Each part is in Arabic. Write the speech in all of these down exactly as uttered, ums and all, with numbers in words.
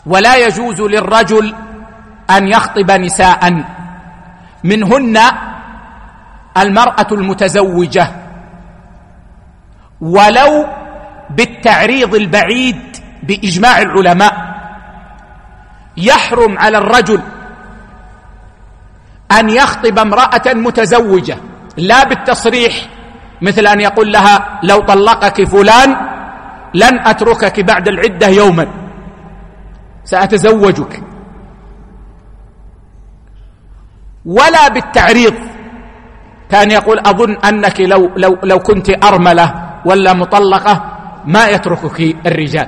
ولا يجوز للرجل أن يخطب نساء، منهن المرأة المتزوجة، ولو بالتعريض البعيد بإجماع العلماء. يحرم على الرجل أن يخطب امرأة متزوجة، لا بالتصريح مثل أن يقول لها لو طلقك فلان لن أتركك بعد العدة يوما، سأتزوجك، ولا بالتعريض، كان يقول أظن أنك لو, لو, لو كنت أرملة ولا مطلقة ما يتركك الرجال،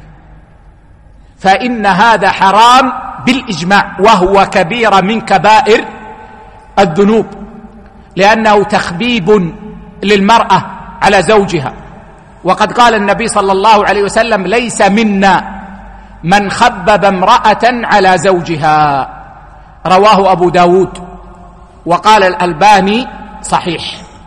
فإن هذا حرام بالإجماع، وهو كبيرة من كبائر الذنوب، لأنه تخبيب للمرأة على زوجها. وقد قال النبي صلى الله عليه وسلم ليس منا من خبب امرأة على زوجها، رواه أبو داود، وقال الألباني صحيح.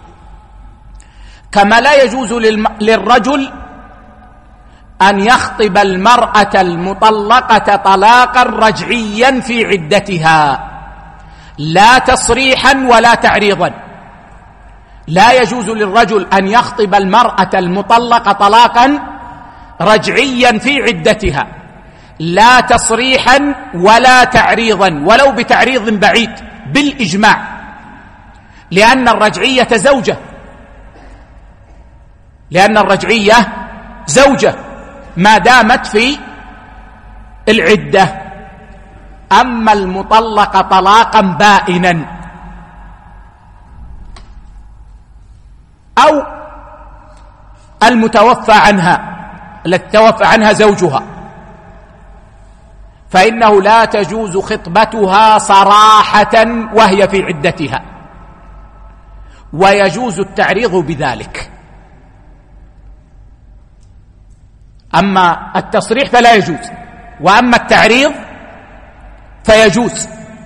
كما لا يجوز للرجل أن يخطب المرأة المطلقة طلاقا رجعيا في عدتها، لا تصريحا ولا تعريضا. لا يجوز للرجل أن يخطب المرأة المطلقة طلاقا رجعيا في عدتها، لا تصريحا ولا تعريضا، ولو بتعريض بعيد بالإجماع، لأن الرجعية زوجة، لأن الرجعية زوجة ما دامت في العدة. أما المطلقة طلاقا بائنا أو المتوفى عنها التي توفى عنها زوجها، فإنه لا تجوز خطبتها صراحة وهي في عدتها، ويجوز التعريض بذلك. أما التصريح فلا يجوز، وأما التعريض فيجوز.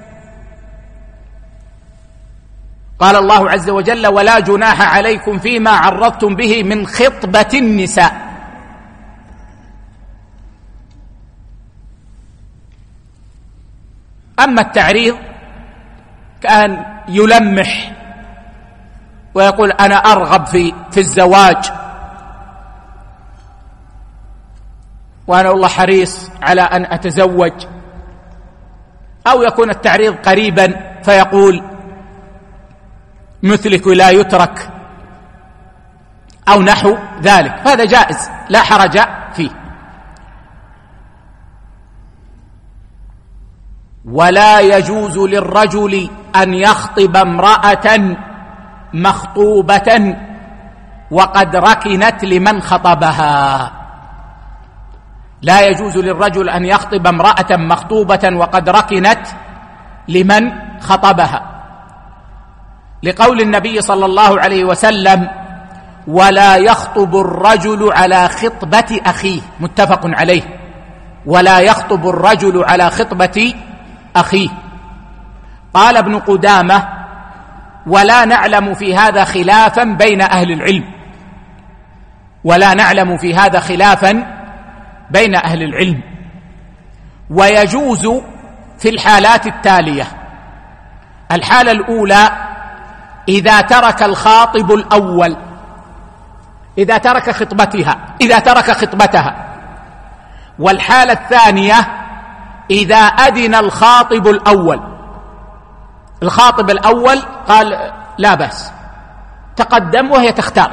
قال الله عز وجل ولا جناح عليكم فيما عرضتم به من خطبة النساء. أما التعريض كان يلمح ويقول أنا أرغب في, في الزواج، وأنا والله حريص على أن أتزوج، أو يكون التعريض قريبا فيقول مثلك لا يترك أو نحو ذلك، فهذا جائز لا حرج فيه. ولا يجوز للرجل أن يخطب امرأة مخطوبة وقد ركنت لمن خطبها. لا يجوز للرجل أن يخطب امرأة مخطوبة وقد ركنت لمن خطبها، لقول النبي صلى الله عليه وسلم ولا يخطب الرجل على خطبة أخيه، متفق عليه، ولا يخطب الرجل على خطبة أخيه. قال ابن قدامة ولا نعلم في هذا خلافا بين أهل العلم، ولا نعلم في هذا خلافا بين أهل العلم. ويجوز في الحالات التالية: الحالة الأولى إذا ترك الخاطب الأول، إذا ترك خطبتها إذا ترك خطبتها والحالة الثانية إذا أذن الخاطب الأول، الخاطب الأول قال لا بأس، تقدم وهي تختار،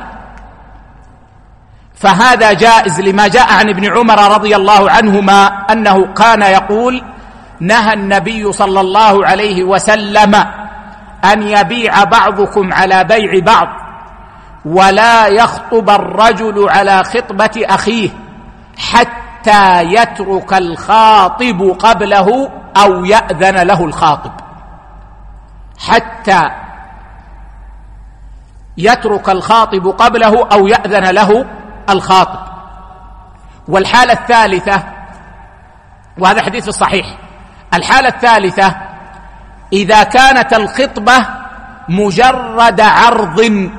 فهذا جائز لما جاء عن ابن عمر رضي الله عنهما أنه كان يقول نهى النبي صلى الله عليه وسلم أن يبيع بعضكم على بيع بعض، ولا يخطب الرجل على خطبة أخيه حتى يترك الخاطب قبله أو يأذن له الخاطب، حتى يترك الخاطب قبله أو يأذن له الخاطب. والحالة الثالثة، وهذا حديث صحيح، الحالة الثالثة إذا كانت الخطبة مجرد عرض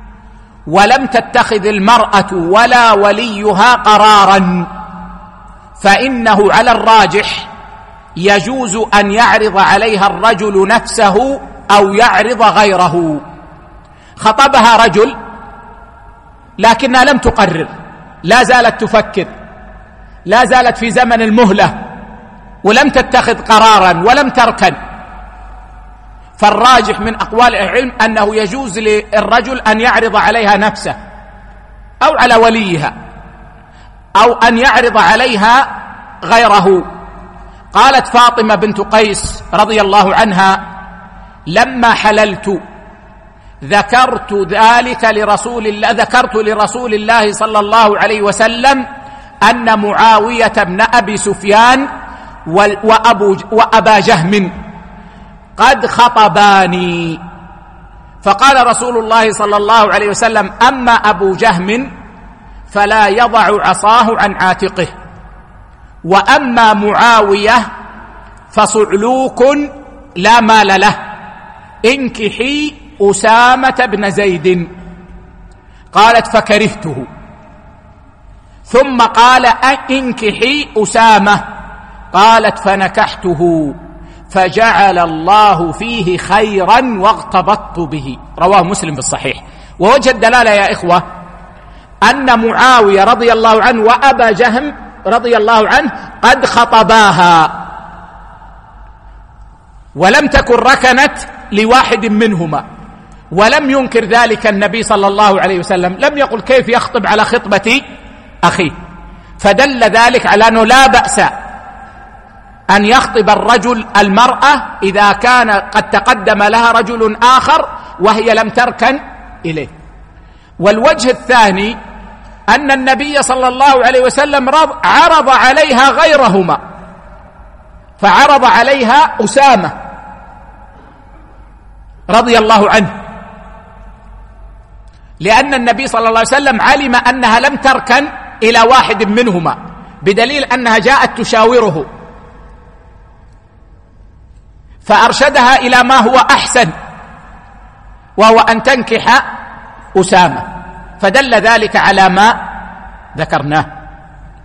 ولم تتخذ المرأة ولا وليها قرارا، فإنه على الراجح يجوز أن يعرض عليها الرجل نفسه أو يعرض غيره. خطبها رجل لكنها لم تقرر، لا زالت تفكر، لا زالت في زمن المهلة، ولم تتخذ قرارا ولم تركن. فالراجح من أقوال العلم أنه يجوز للرجل أن يعرض عليها نفسه أو على وليها، أو أن يعرض عليها غيره. قالت فاطمة بنت قيس رضي الله عنها: لما حللت ذكرت ذلك لرسول الله ذكرت لرسول الله صلى الله عليه وسلم أن معاوية بن أبي سفيان وأبو وأبا جهم قد خطباني، فقال رسول الله صلى الله عليه وسلم: أما أبو جهم فلا يضع عصاه عن عاتقه، وأما معاوية فصعلوك لا مال له، انكحي أسامة بن زيد. قالت: فكرهته. ثم قال: انكحي أسامة. قالت: فنكحته، فجعل الله فيه خيرا واغتبطت به. رواه مسلم في الصحيح. ووجه الدلالة يا إخوة أن معاوية رضي الله عنه وأبا جهم رضي الله عنه قد خطباها، ولم تكن ركنت لواحد منهما، ولم ينكر ذلك النبي صلى الله عليه وسلم، لم يقل كيف يخطب على خطبة أخيه. فدل ذلك على أنه لا بأس أن يخطب الرجل المرأة إذا كان قد تقدم لها رجل آخر وهي لم تركن إليه. والوجه الثاني أن النبي صلى الله عليه وسلم عرض عليها غيرهما، فعرض عليها أسامة رضي الله عنه، لأن النبي صلى الله عليه وسلم علم أنها لم تركن إلى واحد منهما، بدليل أنها جاءت تشاوره فأرشدها إلى ما هو أحسن، وهو أن تنكح أسامة، فدل ذلك على ما ذكرناه.